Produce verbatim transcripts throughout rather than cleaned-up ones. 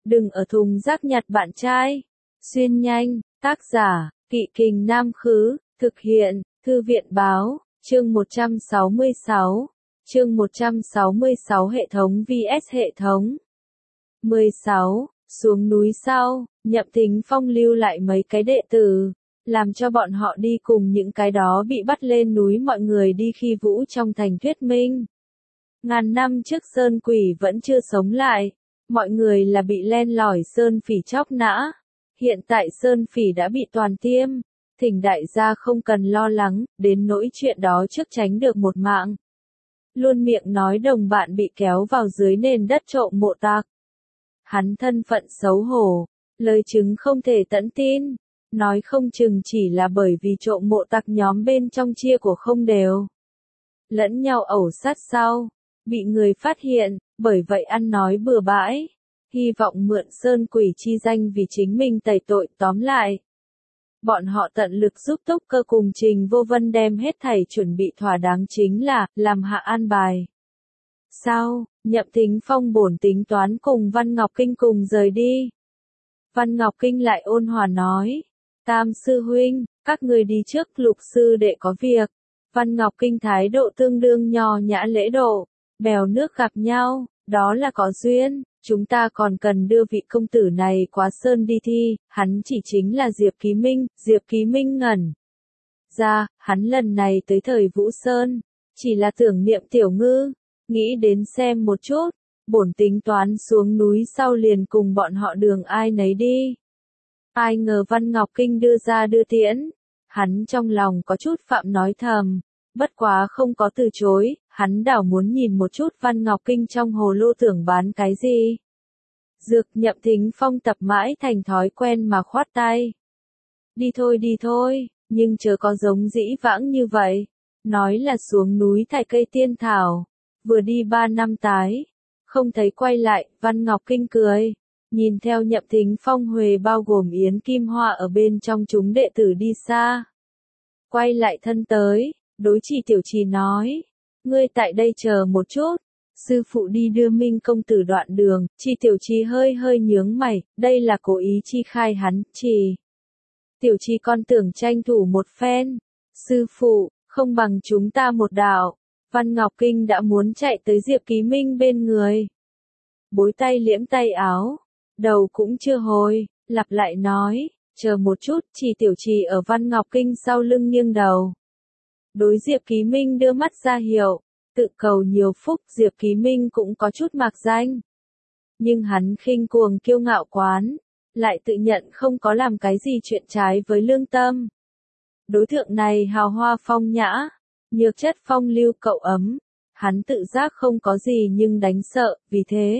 Đừng ở thùng rác nhặt bạn trai. Xuyên nhanh, tác giả, Kỵ Kình Nam Khứ, thực hiện, Thư viện Báo, chương một trăm sáu mươi sáu. Chương một trăm sáu mươi sáu Hệ thống vs Hệ thống. mười sáu. Xuống núi sau, Nhậm Thính Phong lưu lại mấy cái đệ tử, làm cho bọn họ đi cùng những cái đó bị bắt lên núi mọi người đi khi vũ trong thành thuyết minh. Ngàn năm trước sơn quỷ vẫn chưa sống lại, mọi người là bị len lỏi sơn phỉ chóc nã. Hiện tại sơn phỉ đã bị toàn tiêm, thỉnh đại gia không cần lo lắng, đến nỗi chuyện đó trước tránh được một mạng. Luôn miệng nói đồng bạn bị kéo vào dưới nền đất trộm mộ tạc. Hắn thân phận xấu hổ, lời chứng không thể tận tin, nói không chừng chỉ là bởi vì trộm mộ tặc nhóm bên trong chia của không đều. Lẫn nhau ẩu sát sau, bị người phát hiện, bởi vậy ăn nói bừa bãi, hy vọng mượn sơn quỷ chi danh vì chính mình tẩy tội. Tóm lại, bọn họ tận lực giúp Túc Cơ cùng Trình Vô Vân đem hết thảy chuẩn bị thỏa đáng, chính là làm hạ an bài. Sau, Nhậm Thính Phong bổn tính toán cùng Văn Ngọc Kinh cùng rời đi. Văn Ngọc Kinh lại ôn hòa nói, Tam sư huynh, các người đi trước, Lục sư đệ có việc. Văn Ngọc Kinh thái độ tương đương nho nhã lễ độ, bèo nước gặp nhau, đó là có duyên, chúng ta còn cần đưa vị công tử này qua sơn đi thi. Hắn chỉ chính là Diệp Ký Minh. Diệp Ký Minh ngẩn ra, hắn lần này tới thời Vũ Sơn, chỉ là tưởng niệm Tiểu Ngư, nghĩ đến xem một chút, bổn tính toán xuống núi sau liền cùng bọn họ đường ai nấy đi. Ai ngờ Văn Ngọc Kinh đưa ra đưa tiễn, hắn trong lòng có chút phạm nói thầm, bất quá không có từ chối, hắn đảo muốn nhìn một chút Văn Ngọc Kinh trong hồ lô tưởng bán cái gì. Dược. Nhậm Thính Phong tập mãi thành thói quen mà khoát tay. Đi thôi đi thôi, nhưng chớ có giống dĩ vãng như vậy, nói là xuống núi thải cây tiên thảo, vừa đi ba năm tái, không thấy quay lại. Văn Ngọc Kinh cười, nhìn theo Nhậm Thính Phong huề bao gồm Yến Kim Hoa ở bên trong chúng đệ tử đi xa. Quay lại thân tới, đối Trì Tiểu Trì nói, ngươi tại đây chờ một chút, sư phụ đi đưa Minh công tử đoạn đường. Trì Tiểu Trì hơi hơi nhướng mày, đây là cố ý chi khai hắn. Trì Tiểu Trì con tưởng tranh thủ một phen, sư phụ, không bằng chúng ta một đạo. Văn Ngọc Kinh đã muốn chạy tới Diệp Ký Minh bên người, bối tay liễm tay áo, đầu cũng chưa hồi, lặp lại nói, chờ một chút. Trì Tiểu Trì ở Văn Ngọc Kinh sau lưng nghiêng đầu, đối Diệp Ký Minh đưa mắt ra hiệu, tự cầu nhiều phúc. Diệp Ký Minh cũng có chút mạc danh, nhưng hắn khinh cuồng kiêu ngạo quán, lại tự nhận không có làm cái gì chuyện trái với lương tâm. Đối tượng này hào hoa phong nhã, nhược chất phong lưu cậu ấm, hắn tự giác không có gì nhưng đánh sợ, vì thế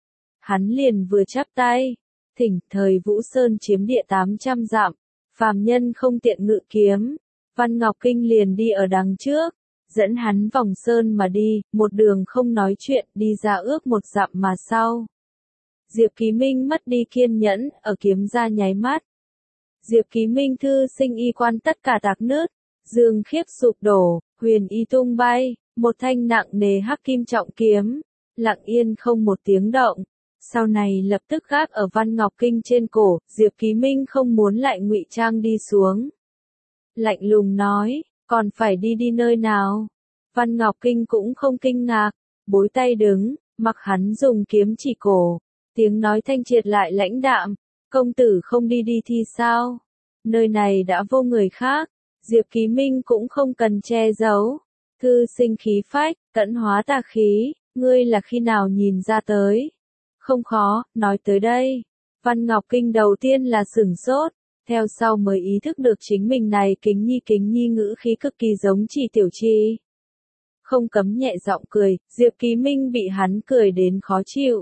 hắn liền vừa chắp tay, thỉnh thời Vũ Sơn chiếm địa tám trăm dặm, phàm nhân không tiện ngự kiếm. Văn Ngọc Kinh liền đi ở đằng trước, dẫn hắn vòng sơn mà đi, một đường không nói chuyện, đi ra ước một dặm mà sau. Diệp Ký Minh mất đi kiên nhẫn, ở kiếm ra nháy mắt. Diệp Ký Minh thư sinh y quan tất cả tạc nứt, dương khiếp sụp đổ, huyền y tung bay, một thanh nặng nề hắc kim trọng kiếm, lặng yên không một tiếng động. Sau này lập tức gác ở Văn Ngọc Kinh trên cổ. Diệp Ký Minh không muốn lại ngụy trang đi xuống, lạnh lùng nói, còn phải đi đi nơi nào? Văn Ngọc Kinh cũng không kinh ngạc, bối tay đứng, mặc hắn dùng kiếm chỉ cổ, tiếng nói thanh triệt lại lãnh đạm, công tử không đi đi thì sao? Nơi này đã vô người khác. Diệp Ký Minh cũng không cần che giấu, thư sinh khí phách, cẩn hóa tà khí, ngươi là khi nào nhìn ra tới? Không khó, nói tới đây, Văn Ngọc Kinh đầu tiên là sửng sốt, theo sau mới ý thức được chính mình này kính nhi kính nhi ngữ khí cực kỳ giống Trì Tiểu Trì. Không cấm nhẹ giọng cười. Diệp Ký Minh bị hắn cười đến khó chịu,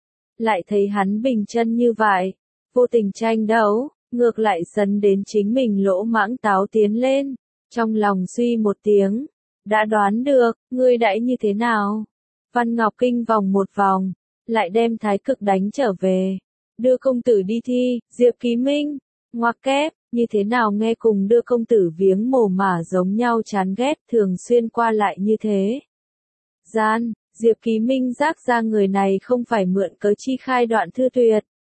lại thấy hắn bình chân như vậy, vô tình tranh đấu, ngược lại sấn đến chính mình lỗ mãng táo tiến lên, trong lòng suy một tiếng, đã đoán được, ngươi đãi như thế nào? Văn Ngọc Kinh vòng một vòng, lại đem thái cực đánh trở về, đưa công tử đi thi. Diệp Ký Minh, ngoặc kép, như thế nào nghe cùng đưa công tử viếng mồ mả giống nhau, chán ghét, thường xuyên qua lại như thế. Gian, Diệp Ký Minh giác ra người này không phải mượn cớ chi khai đoạn thư tuyệt,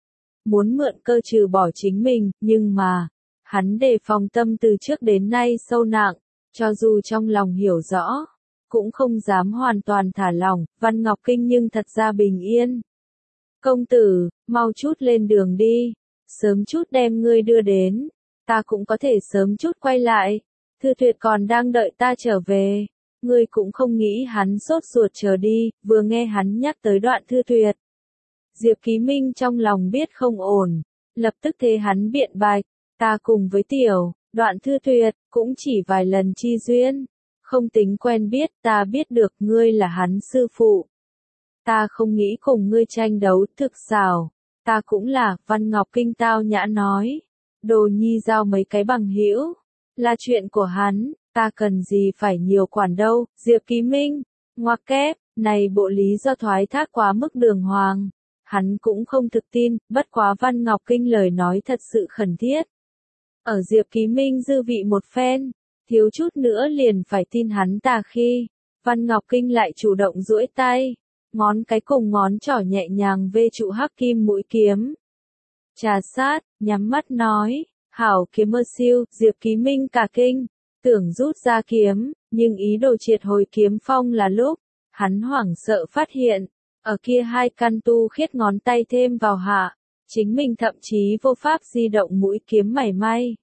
muốn mượn cơ trừ bỏ chính mình, nhưng mà, hắn đề phòng tâm từ trước đến nay sâu nặng, cho dù trong lòng hiểu rõ, cũng không dám hoàn toàn thả lỏng, Văn Ngọc Kinh nhưng thật ra bình yên. Công tử, mau chút lên đường đi, sớm chút đem ngươi đưa đến, ta cũng có thể sớm chút quay lại, Thư Tuyệt còn đang đợi ta trở về, ngươi cũng không nghĩ hắn sốt ruột chờ đi, vừa nghe hắn nhắc tới Đoạn Thư Tuyệt. Diệp Ký Minh trong lòng biết không ổn, lập tức thế hắn biện bạch, ta cùng với tiểu, Đoạn Thư Tuyệt, cũng chỉ vài lần chi duyên, không tính quen biết, ta biết được ngươi là hắn sư phụ. Ta không nghĩ cùng ngươi tranh đấu, thực xảo, ta cũng là, Văn Ngọc Kinh tao nhã nói, Đồ Nhi giao mấy cái bằng hữu, là chuyện của hắn, ta cần gì phải nhiều quản đâu, Diệp Ký Minh, ngoặc kép, này bộ lý do thoái thác quá mức đường hoàng, hắn cũng không thực tin, bất quá Văn Ngọc Kinh lời nói thật sự khẩn thiết. Ở Diệp Ký Minh dư vị một phen, thiếu chút nữa liền phải tin hắn ta khi, Văn Ngọc Kinh lại chủ động duỗi tay, ngón cái cùng ngón trỏ nhẹ nhàng vê trụ hắc kim mũi kiếm. Trà sát, nhắm mắt nói, hảo kiếm mơ siêu, Diệp Ký Minh cả kinh, tưởng rút ra kiếm, nhưng ý đồ triệt hồi kiếm phong là lúc, hắn hoảng sợ phát hiện, ở kia hai căn tu khiết ngón tay thêm vào hạ, chính mình thậm chí vô pháp di động mũi kiếm mảy may.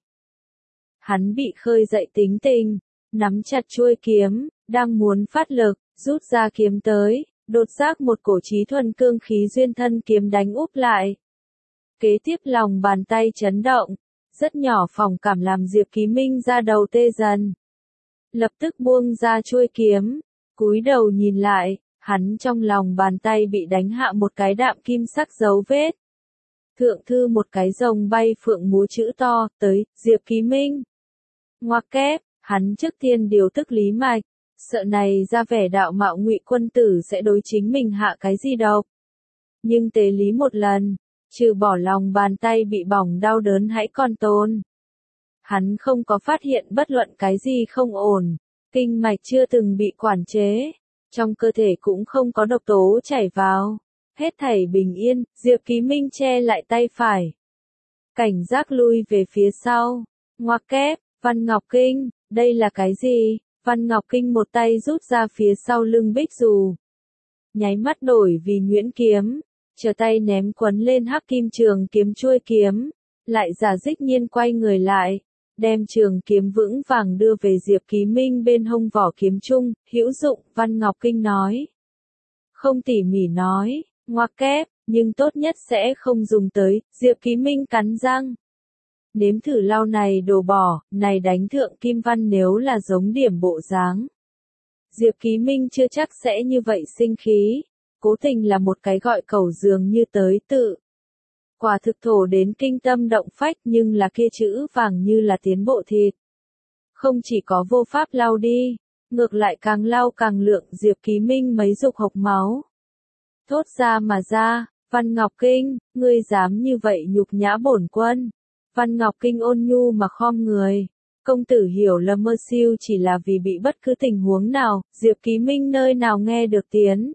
Hắn bị khơi dậy tính tình, nắm chặt chuôi kiếm, đang muốn phát lực, rút ra kiếm tới, đột giác một cổ trí thuần cương khí duyên thân kiếm đánh úp lại. Kế tiếp lòng bàn tay chấn động, rất nhỏ phòng cảm làm Diệp Ký Minh ra đầu tê dần. Lập tức buông ra chuôi kiếm, cúi đầu nhìn lại, hắn trong lòng bàn tay bị đánh hạ một cái đạm kim sắc dấu vết. Thượng thư một cái rồng bay phượng múa chữ to, tới, Diệp Ký Minh. Ngoặc kép, hắn trước tiên điều tức lý mạch, sợ này ra vẻ đạo mạo Ngụy quân tử sẽ đối chính mình hạ cái gì độc. Nhưng tế lý một lần, trừ bỏ lòng bàn tay bị bỏng đau đớn hãy còn tồn. Hắn không có phát hiện bất luận cái gì không ổn, kinh mạch chưa từng bị quản chế, trong cơ thể cũng không có độc tố chảy vào, hết thảy bình yên, Diệp Ký Minh che lại tay phải. Cảnh giác lui về phía sau, ngoặc kép, Văn Ngọc Kinh, đây là cái gì? Văn Ngọc Kinh một tay rút ra phía sau lưng bích dù. Nháy mắt đổi vì nhuyễn kiếm, trở tay ném quấn lên hắc kim trường kiếm chuôi kiếm, lại giả dích nhiên quay người lại, đem trường kiếm vững vàng đưa về Diệp Ký Minh bên hông vỏ kiếm trung, hữu dụng, Văn Ngọc Kinh nói. Không tỉ mỉ nói, ngoặc kép, nhưng tốt nhất sẽ không dùng tới, Diệp Ký Minh cắn răng. Nếm thử lau này đồ bỏ, này đánh thượng kim văn nếu là giống điểm bộ dáng. Diệp Ký Minh chưa chắc sẽ như vậy sinh khí, cố tình là một cái gọi cầu dường như tới tự. Quả thực thổ đến kinh tâm động phách nhưng là kia chữ vàng như là tiến bộ thịt. Không chỉ có vô pháp lau đi, ngược lại càng lau càng lượng Diệp Ký Minh mấy dục hộc máu. Thốt ra mà ra, Văn Ngọc Kinh, ngươi dám như vậy nhục nhã bổn quân. Văn Ngọc Kinh ôn nhu mà khom người. Công tử hiểu lầm mơ siêu chỉ là vì bị bất cứ tình huống nào, Diệp Ký Minh nơi nào nghe được tiếng.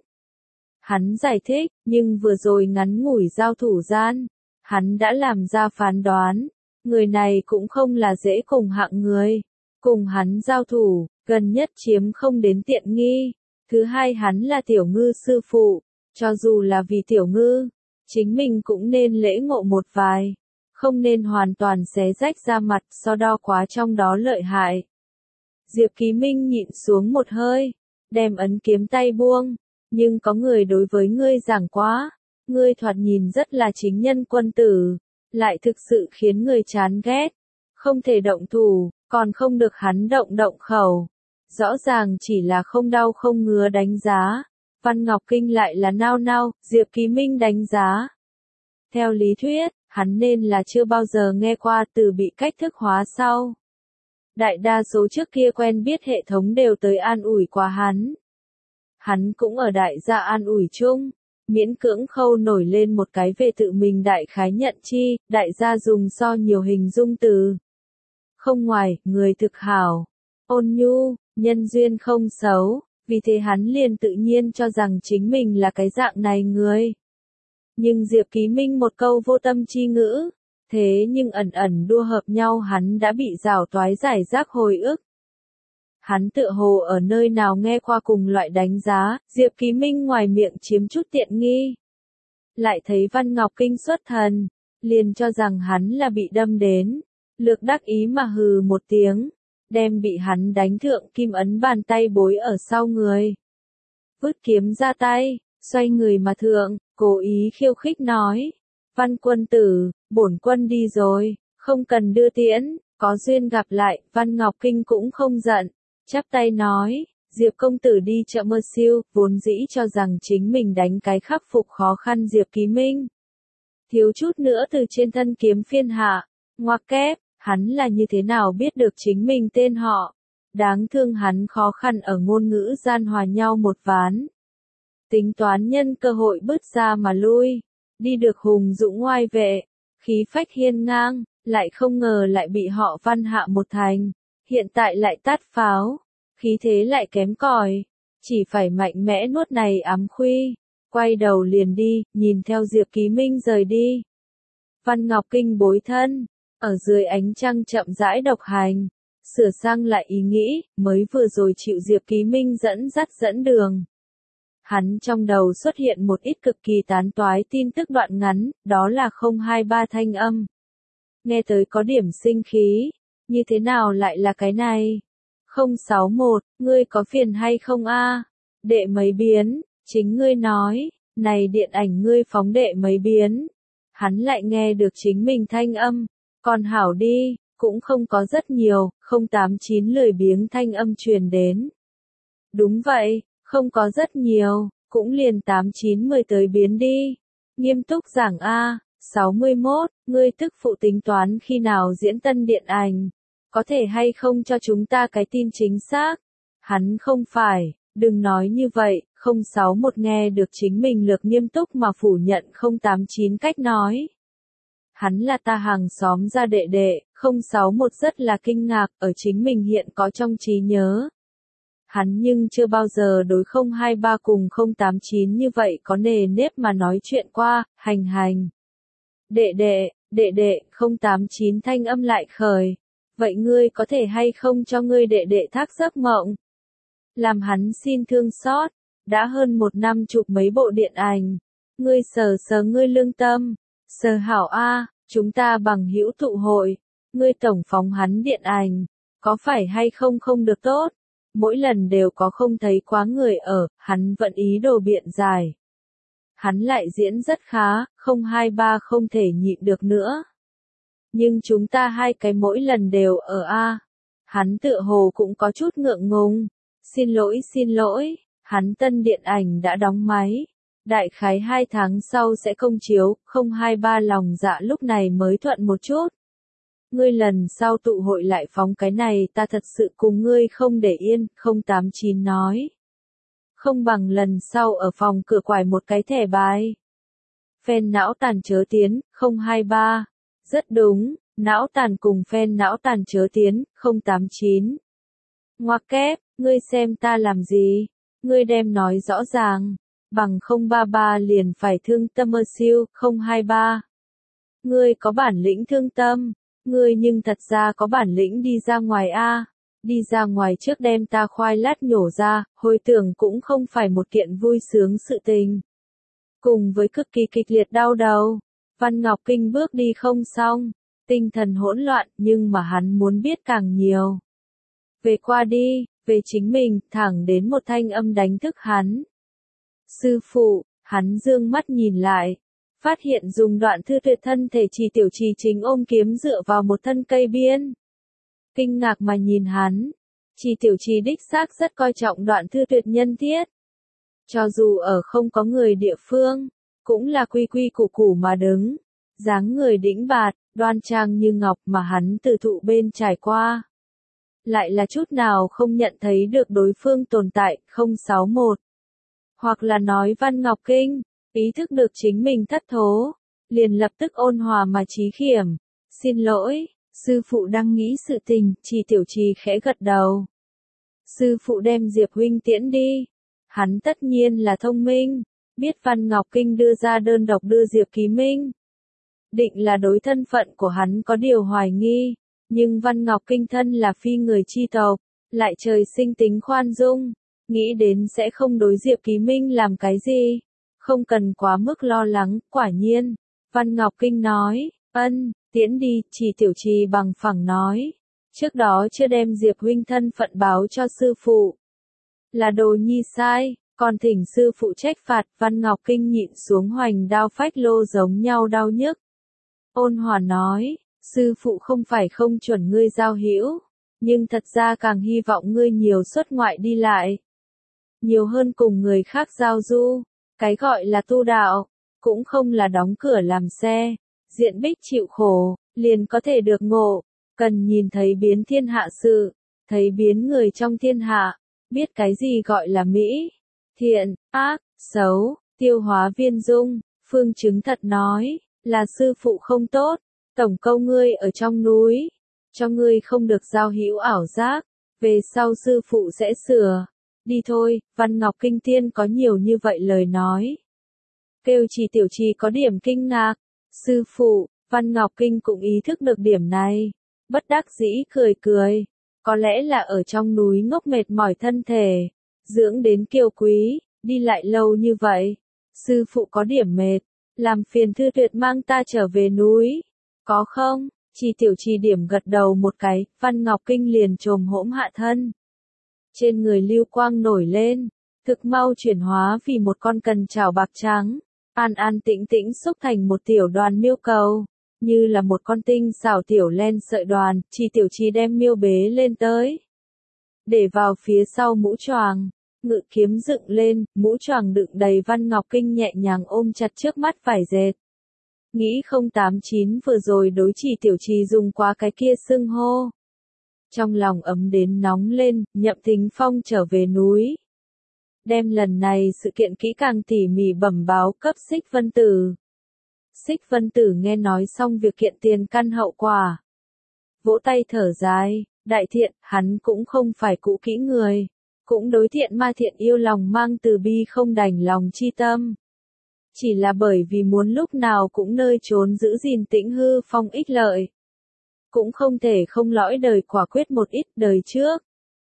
Hắn giải thích, nhưng vừa rồi ngắn ngủi giao thủ gian, hắn đã làm ra phán đoán, người này cũng không là dễ cùng hạng người. Cùng hắn giao thủ, gần nhất chiếm không đến tiện nghi. Thứ hai hắn là Tiểu Ngư sư phụ, cho dù là vì Tiểu Ngư, chính mình cũng nên lễ ngộ một vài. Không nên hoàn toàn xé rách ra mặt so đo quá trong đó lợi hại. Diệp Ký Minh nhịn xuống một hơi, đem ấn kiếm tay buông, nhưng có người đối với ngươi giảng quá, ngươi thoạt nhìn rất là chính nhân quân tử, lại thực sự khiến người chán ghét, không thể động thủ, còn không được hắn động động khẩu. Rõ ràng chỉ là không đau không ngứa đánh giá, Văn Ngọc Kinh lại là nao nao, Diệp Ký Minh đánh giá. Theo lý thuyết, hắn nên là chưa bao giờ nghe qua từ bị cách thức hóa sau. Đại đa số trước kia quen biết hệ thống đều tới an ủi qua hắn. Hắn cũng ở đại gia an ủi chung, miễn cưỡng khâu nổi lên một cái về tự mình đại khái nhận chi, đại gia dùng so nhiều hình dung từ. Không ngoài, người thực hảo, ôn nhu, nhân duyên không xấu, vì thế hắn liền tự nhiên cho rằng chính mình là cái dạng này người. Nhưng Diệp Ký Minh một câu vô tâm chi ngữ, thế nhưng ẩn ẩn đua hợp nhau hắn đã bị rào toái giải rác hồi ức. Hắn tựa hồ ở nơi nào nghe qua cùng loại đánh giá, Diệp Ký Minh ngoài miệng chiếm chút tiện nghi. Lại thấy Văn Ngọc Kinh xuất thần, liền cho rằng hắn là bị đâm đến, lược đắc ý mà hừ một tiếng, đem bị hắn đánh thượng kim ấn bàn tay bối ở sau người. Vứt kiếm ra tay, xoay người mà thượng, cố ý khiêu khích nói, Văn quân tử, bổn quân đi rồi, không cần đưa tiễn, có duyên gặp lại, Văn Ngọc Kinh cũng không giận, chắp tay nói, Diệp công tử đi chợ mơ siêu, vốn dĩ cho rằng chính mình đánh cái khắc phục khó khăn Diệp Ký Minh. Thiếu chút nữa từ trên thân kiếm phiên hạ, ngoặc kép, hắn là như thế nào biết được chính mình tên họ. Đáng thương hắn khó khăn ở ngôn ngữ gian hòa nhau một ván. Tính toán nhân cơ hội bứt ra mà lui, đi được hùng dũng ngoai vệ, khí phách hiên ngang, lại không ngờ lại bị họ Văn hạ một thành, hiện tại lại tát pháo, khí thế lại kém cỏi, chỉ phải mạnh mẽ nuốt này ám khuy, quay đầu liền đi, nhìn theo Diệp Ký Minh rời đi. Văn Ngọc Kinh bối thân, ở dưới ánh trăng chậm rãi độc hành, sửa sang lại ý nghĩ, mới vừa rồi chịu Diệp Ký Minh dẫn dắt dẫn đường. Hắn trong đầu xuất hiện một ít cực kỳ tán toái tin tức đoạn ngắn, đó là không hai ba thanh âm. Nghe tới có điểm sinh khí, như thế nào lại là cái này? không sáu một, ngươi có phiền hay không a? Đệ mấy biến, chính ngươi nói, này điện ảnh ngươi phóng đệ mấy biến. Hắn lại nghe được chính mình thanh âm, còn hảo đi, cũng không có rất nhiều, không tám chín lười biếng thanh âm truyền đến. Đúng vậy, không có rất nhiều, cũng liền tám chín mười tới biến đi. Nghiêm túc giảng a, sáu mươi mốt, ngươi tức phụ tính toán khi nào diễn tân điện ảnh, có thể hay không cho chúng ta cái tin chính xác? Hắn không phải, đừng nói như vậy, không sáu một nghe được chính mình lược nghiêm túc mà phủ nhận không tám chín cách nói. Hắn là ta hàng xóm ra đệ đệ, không sáu một rất là kinh ngạc ở chính mình hiện có trong trí nhớ. Hắn nhưng chưa bao giờ đối không hai ba cùng không tám chín như vậy có nề nếp mà nói chuyện qua, hành hành. Đệ đệ, đệ đệ, không tám chín thanh âm lại khởi. Vậy ngươi có thể hay không cho ngươi đệ đệ thác giấc mộng? Làm hắn xin thương xót, đã hơn một năm chụp mấy bộ điện ảnh. Ngươi sờ sờ ngươi lương tâm, sờ hảo a, chúng ta bằng hữu tụ hội, ngươi tổng phóng hắn điện ảnh, có phải hay không không được tốt? Mỗi lần đều có không thấy quá người ở, hắn vẫn ý đồ biện giải. Hắn lại diễn rất khá, không hai ba không thể nhịn được nữa. Nhưng chúng ta hai cái mỗi lần đều ở a. Hắn tựa hồ cũng có chút ngượng ngùng. Xin lỗi xin lỗi, hắn tân điện ảnh đã đóng máy. Đại khái hai tháng sau sẽ công chiếu, không hai ba lòng dạ lúc này mới thuận một chút. Ngươi lần sau tụ hội lại phóng cái này ta thật sự cùng ngươi không để yên, không tám chín nói. Không bằng lần sau ở phòng cửa quải một cái thẻ bài. Phen não tàn chớ tiến, không hai ba. Rất đúng, não tàn cùng phen não tàn chớ tiến, không tám chín. Ngoặc kép, ngươi xem ta làm gì? Ngươi đem nói rõ ràng, bằng không ba ba liền phải thương tâm ơ siêu, không hai ba. Ngươi có bản lĩnh thương tâm, ngươi nhưng thật ra có bản lĩnh đi ra ngoài a, đi ra ngoài trước đem ta khoai lát nhổ ra, hồi tưởng cũng không phải một kiện vui sướng sự tình. Cùng với cực kỳ kịch liệt đau đầu, Văn Ngọc Kinh bước đi không xong, tinh thần hỗn loạn nhưng mà hắn muốn biết càng nhiều. Về qua đi, về chính mình, thẳng đến một thanh âm đánh thức hắn. Sư phụ, hắn dương mắt nhìn lại, phát hiện dùng đoạn thư tuyệt thân thể trì tiểu trì chính ôm kiếm dựa vào một thân cây biên. Kinh ngạc mà nhìn hắn, trì tiểu trì đích xác rất coi trọng đoạn thư tuyệt nhân thiết. Cho dù ở không có người địa phương, cũng là quy quy củ củ mà đứng, dáng người đĩnh bạt, đoan trang như ngọc mà hắn từ thụ bên trải qua. Lại là chút nào không nhận thấy được đối phương tồn tại, không sáu một. Hoặc là nói Văn Ngọc Kinh, ý thức được chính mình thất thố, liền lập tức ôn hòa mà trí khiểm. Xin lỗi, sư phụ đang nghĩ sự tình, trì tiểu trì khẽ gật đầu. Sư phụ đem Diệp huynh tiễn đi. Hắn tất nhiên là thông minh, biết Văn Ngọc Kinh đưa ra đơn độc đưa Diệp Ký Minh. Định là đối thân phận của hắn có điều hoài nghi, nhưng Văn Ngọc Kinh thân là phi người chi tộc, lại trời sinh tính khoan dung, nghĩ đến sẽ không đối Diệp Ký Minh làm cái gì, không cần quá mức lo lắng. Quả nhiên, Văn Ngọc Kinh nói, ân, tiễn đi. Chỉ Tiểu Trì bằng phẳng nói, trước đó chưa đem Diệp huynh thân phận báo cho sư phụ, là đồ nhi sai, còn thỉnh sư phụ trách phạt. Văn Ngọc Kinh nhịn xuống hoành đao phách lô giống nhau đau nhức, ôn hòa nói, sư phụ không phải không chuẩn ngươi giao hữu, nhưng thật ra càng hy vọng ngươi nhiều xuất ngoại đi lại, nhiều hơn cùng người khác giao du. Cái gọi là tu đạo, cũng không là đóng cửa làm xe, diện bích chịu khổ, liền có thể được ngộ, cần nhìn thấy biến thiên hạ sự, thấy biến người trong thiên hạ, biết cái gì gọi là mỹ, thiện, ác, xấu, tiêu hóa viên dung. Phương Chứng thật nói, là sư phụ không tốt, tổng câu ngươi ở trong núi, cho ngươi không được giao hữu ảo giác, về sau sư phụ sẽ sửa. Đi thôi. Văn Ngọc Kinh Tiên có nhiều như vậy lời nói, kêu Chỉ Tiểu Trì có điểm kinh ngạc. Sư phụ, Văn Ngọc Kinh cũng ý thức được điểm này, bất đắc dĩ cười cười, có lẽ là ở trong núi ngốc mệt mỏi thân thể, dưỡng đến kiều quý, đi lại lâu như vậy, sư phụ có điểm mệt, làm phiền Thư Tuyệt mang ta trở về núi, có không? Chỉ Tiểu Trì điểm gật đầu một cái, Văn Ngọc Kinh liền trồm hỗn hạ thân. Trên người lưu quang nổi lên, thực mau chuyển hóa vì một con cần chảo bạc trắng, an an tĩnh tĩnh xúc thành một tiểu đoàn miêu cầu, như là một con tinh xảo tiểu len sợi đoàn. Chỉ Tiểu Trì đem miêu bế lên tới, để vào phía sau mũ choàng, ngự kiếm dựng lên, mũ choàng đựng đầy. Văn Ngọc Kinh nhẹ nhàng ôm chặt trước mắt vải dệt. Nghĩ không tám chín vừa rồi đối Chỉ Tiểu Trì dùng quá cái kia xưng hô. Trong lòng ấm đến nóng lên, Nhậm Thính Phong trở về núi, đem lần này sự kiện kỹ càng tỉ mỉ bẩm báo cấp Xích Vân Tử. Xích Vân Tử nghe nói xong việc kiện tiền căn hậu quả, vỗ tay thở dài, đại thiện, hắn cũng không phải cũ kỹ người, cũng đối thiện ma thiện yêu lòng mang từ bi không đành lòng chi tâm. Chỉ là bởi vì muốn lúc nào cũng nơi trốn giữ gìn tĩnh hư phong ích lợi, cũng không thể không lõi đời quả quyết một ít. Đời trước,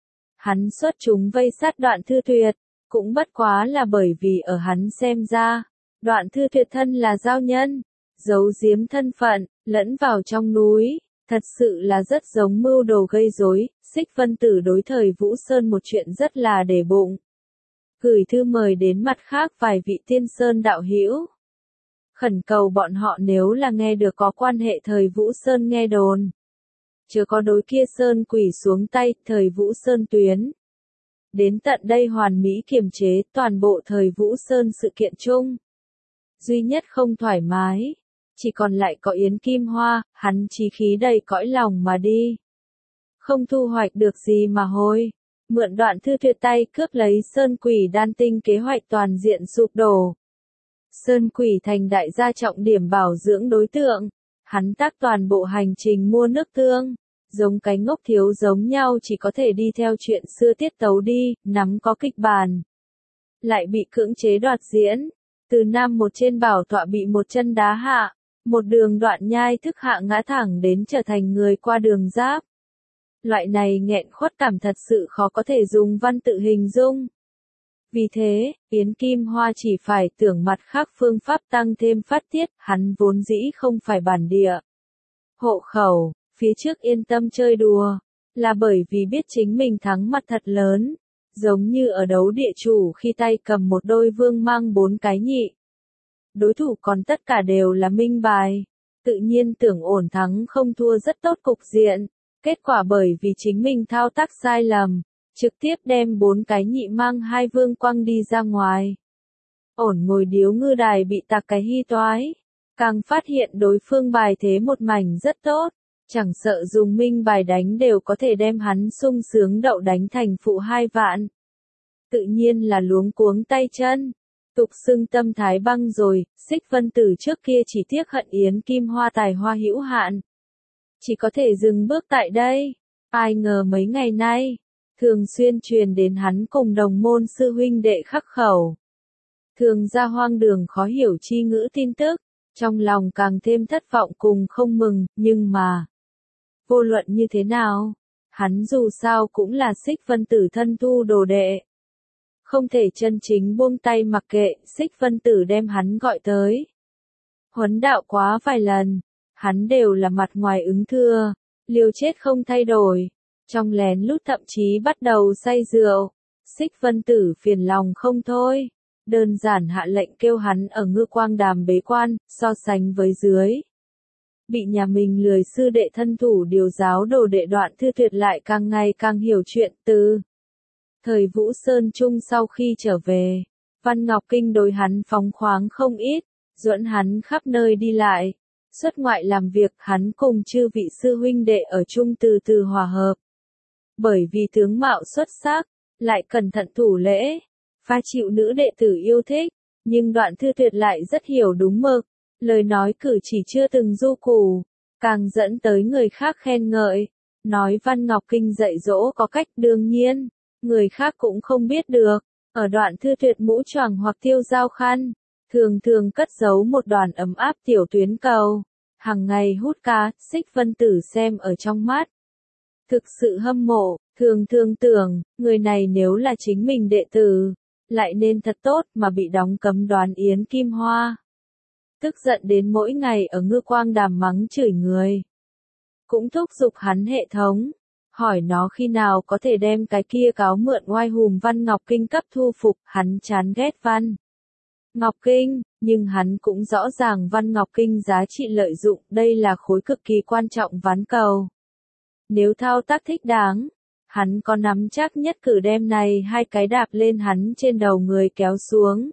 hắn xuất chúng vây sát Đoạn Thư Tuyệt, cũng bất quá là bởi vì ở hắn xem ra, Đoạn Thư Tuyệt thân là giao nhân, giấu giếm thân phận, lẫn vào trong núi, thật sự là rất giống mưu đồ gây rối. Xích Vân Tử đối thời Vũ Sơn một chuyện rất là để bụng, gửi thư mời đến mặt khác vài vị Tiên Sơn đạo hữu, khẩn cầu bọn họ nếu là nghe được có quan hệ thời Vũ Sơn nghe đồn, chưa có đối kia Sơn quỷ xuống tay. Thời Vũ Sơn tuyến đến tận đây hoàn mỹ kiềm chế toàn bộ thời Vũ Sơn sự kiện chung, duy nhất không thoải mái, chỉ còn lại có Yến Kim Hoa. Hắn chí khí đầy cõi lòng mà đi, không thu hoạch được gì mà hồi, mượn Đoạn Thư Tuyệt tay cướp lấy Sơn Quỷ đan tinh, kế hoạch toàn diện sụp đổ. Sơn Quỷ thành đại gia trọng điểm bảo dưỡng đối tượng, hắn tác toàn bộ hành trình mua nước tương, giống cái ngốc thiếu giống nhau, chỉ có thể đi theo chuyện xưa tiết tấu đi, nắm có kịch bản, lại bị cưỡng chế đoạt diễn. Từ Nam một trên bảo tọa bị một chân đá hạ, một đường đoạn nhai thức hạ ngã thẳng đến trở thành người qua đường giáp. Loại này nghẹn khuất cảm thật sự khó có thể dùng văn tự hình dung. Vì thế, Yến Kim Hoa chỉ phải tưởng mặt khác phương pháp tăng thêm phát tiết. Hắn vốn dĩ không phải bản địa hộ khẩu, phía trước yên tâm chơi đùa, là bởi vì biết chính mình thắng mặt thật lớn, giống như ở đấu địa chủ khi tay cầm một đôi vương mang bốn cái nhị. Đối thủ còn tất cả đều là minh bài, tự nhiên tưởng ổn thắng không thua rất tốt cục diện. Kết quả bởi vì chính mình thao tác sai lầm, trực tiếp đem bốn cái nhị mang hai vương quăng đi ra ngoài. Ổn ngồi điếu ngư đài bị tạc cái hy toái, càng phát hiện đối phương bài thế một mảnh rất tốt, chẳng sợ dùng minh bài đánh đều có thể đem hắn sung sướng đậu đánh thành phụ hai vạn. Tự nhiên là luống cuống tay chân, tục xưng tâm thái băng rồi. Xích Vân Tử trước kia chỉ tiếc hận Yến Kim Hoa tài hoa hữu hạn, chỉ có thể dừng bước tại đây. Ai ngờ mấy ngày nay, thường xuyên truyền đến hắn cùng đồng môn sư huynh đệ khắc khẩu, Thường ra hoang đường khó hiểu chi ngữ tin tức, trong lòng càng thêm thất vọng cùng không mừng, nhưng mà, vô luận như thế nào, hắn dù sao cũng là Xích Vân Tử thân thu đồ đệ. Không thể chân chính buông tay mặc kệ, Xích Vân Tử đem hắn gọi tới. Huấn đạo quá vài lần, hắn đều là mặt ngoài ứng thưa, liều chết không thay đổi, trong lén lút thậm chí bắt đầu say rượu. Xích Vân Tử phiền lòng không thôi, đơn giản hạ lệnh kêu hắn ở Ngư Quang Đàm bế quan, so sánh với dưới. Bị nhà mình lười sư đệ thân thủ điều giáo đồ đệ Đoạn Thư Tuyệt lại càng ngày càng hiểu chuyện. Từ thời Vũ Sơn Trung sau khi trở về, Văn Ngọc Kinh đối hắn phóng khoáng không ít, dẫn hắn khắp nơi đi lại. Xuất ngoại làm việc, hắn cùng chư vị sư huynh đệ ở chung từ từ hòa hợp. Bởi vì tướng mạo xuất sắc, lại cẩn thận thủ lễ, pha chịu nữ đệ tử yêu thích, nhưng Đoạn Thư Tuyệt lại rất hiểu đúng mực, lời nói cử chỉ chưa từng du củ, càng dẫn tới người khác khen ngợi. Nói Văn Ngọc Kinh dạy dỗ có cách, đương nhiên, người khác cũng không biết được. Ở Đoạn Thư Tuyệt mũ choàng hoặc tiêu dao khăn, thường thường cất giấu một đoàn ấm áp tiểu tuyến cầu, hàng ngày hút cá. Xích Vân Tử xem ở trong mắt, thực sự hâm mộ, thường thường tưởng, người này nếu là chính mình đệ tử, lại nên thật tốt, mà bị đóng cấm đoán Yến Kim Hoa. Tức giận đến mỗi ngày ở Ngư Quang Đàm mắng chửi người. Cũng thúc giục hắn hệ thống, hỏi nó khi nào có thể đem cái kia cáo mượn oai hùm Văn Ngọc Kinh cấp thu phục. Hắn chán ghét Văn Ngọc Kinh, nhưng hắn cũng rõ ràng Văn Ngọc Kinh giá trị lợi dụng, đây là khối cực kỳ quan trọng ván cầu. Nếu thao tác thích đáng, hắn có nắm chắc nhất cử đem này hai cái đạp lên hắn trên đầu người kéo xuống.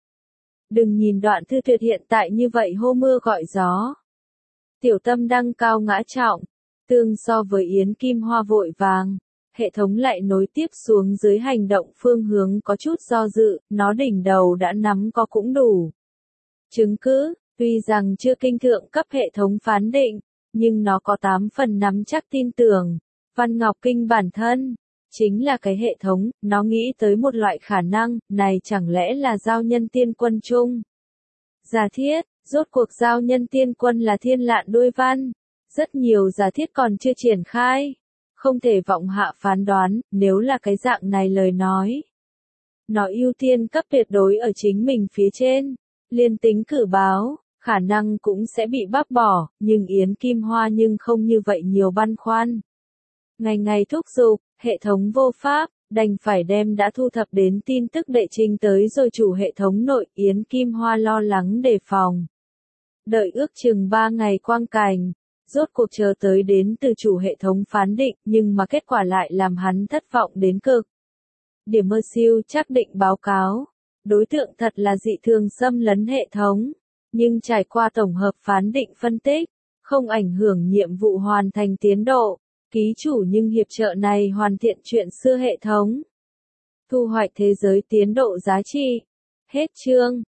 Đừng nhìn Đoạn Thư Tuyệt hiện tại như vậy hô mưa gọi gió. Tiểu tâm đăng cao ngã trọng, tương so với Yến Kim Hoa vội vàng, hệ thống lại nối tiếp xuống dưới hành động phương hướng có chút do dự, nó đỉnh đầu đã nắm có cũng đủ chứng cứ, tuy rằng chưa kinh thượng cấp hệ thống phán định, nhưng nó có tám phần nắm chắc tin tưởng. Văn Ngọc Kinh bản thân chính là cái hệ thống, nó nghĩ tới một loại khả năng, này chẳng lẽ là giao nhân tiên quân chung. Giả thiết, rốt cuộc giao nhân tiên quân là thiên lạn đuôi văn, rất nhiều giả thiết còn chưa triển khai, không thể vọng hạ phán đoán, nếu là cái dạng này lời nói. Nó ưu tiên cấp tuyệt đối ở chính mình phía trên, liên tính cử báo, khả năng cũng sẽ bị bác bỏ, nhưng Yến Kim Hoa nhưng không như vậy nhiều băn khoăn. Ngày ngày thúc giục, hệ thống vô pháp, đành phải đem đã thu thập đến tin tức đệ trình tới rồi chủ hệ thống nội. Yến Kim Hoa lo lắng đề phòng. Đợi ước chừng ba ngày quang cảnh, rốt cuộc chờ tới đến từ chủ hệ thống phán định, nhưng mà kết quả lại làm hắn thất vọng đến cực. Điểm mơ siêu chắc định báo cáo, đối tượng thật là dị thường xâm lấn hệ thống, nhưng trải qua tổng hợp phán định phân tích, không ảnh hưởng nhiệm vụ hoàn thành tiến độ. Ký chủ nhưng hiệp trợ này hoàn thiện chuyện xưa hệ thống. Thu hoạch thế giới tiến độ giá trị. Hết chương.